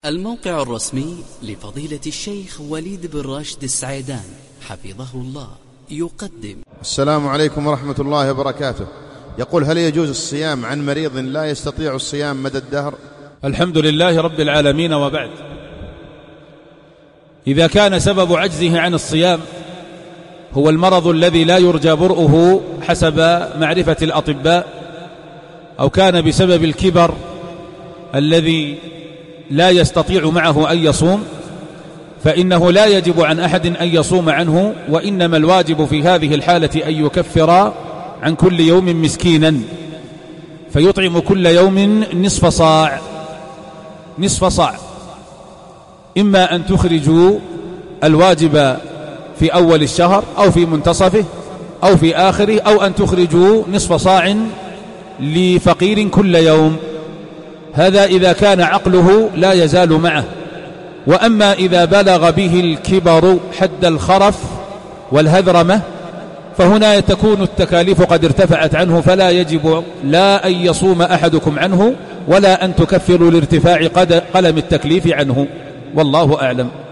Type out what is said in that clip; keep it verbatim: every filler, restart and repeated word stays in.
الموقع الرسمي لفضيلة الشيخ وليد بن راشد السعيدان حفظه الله يقدم. السلام عليكم ورحمة الله وبركاته. يقول: هل يجوز الصيام عن مريض لا يستطيع الصيام مدى الدهر؟ الحمد لله رب العالمين، وبعد. إذا كان سبب عجزه عن الصيام هو المرض الذي لا يرجى برؤه حسب معرفة الأطباء، أو كان بسبب الكبر الذي لا يستطيع معه أن يصوم، فإنه لا يجب عن أحد أن يصوم عنه، وإنما الواجب في هذه الحالة أن يكفر عن كل يوم مسكينا، فيطعم كل يوم نصف صاع نصف صاع إما أن تخرجوا الواجب في أول الشهر أو في منتصفه أو في آخره، أو أن تخرجوا نصف صاع لفقير كل يوم. هذا إذا كان عقله لا يزال معه. وأما إذا بلغ به الكبر حد الخرف والهذرمة فهنا تكون التكاليف قد ارتفعت عنه، فلا يجب لا أن يصوم أحدكم عنه ولا أن تكفروا لارتفاع قلم التكليف عنه، والله أعلم.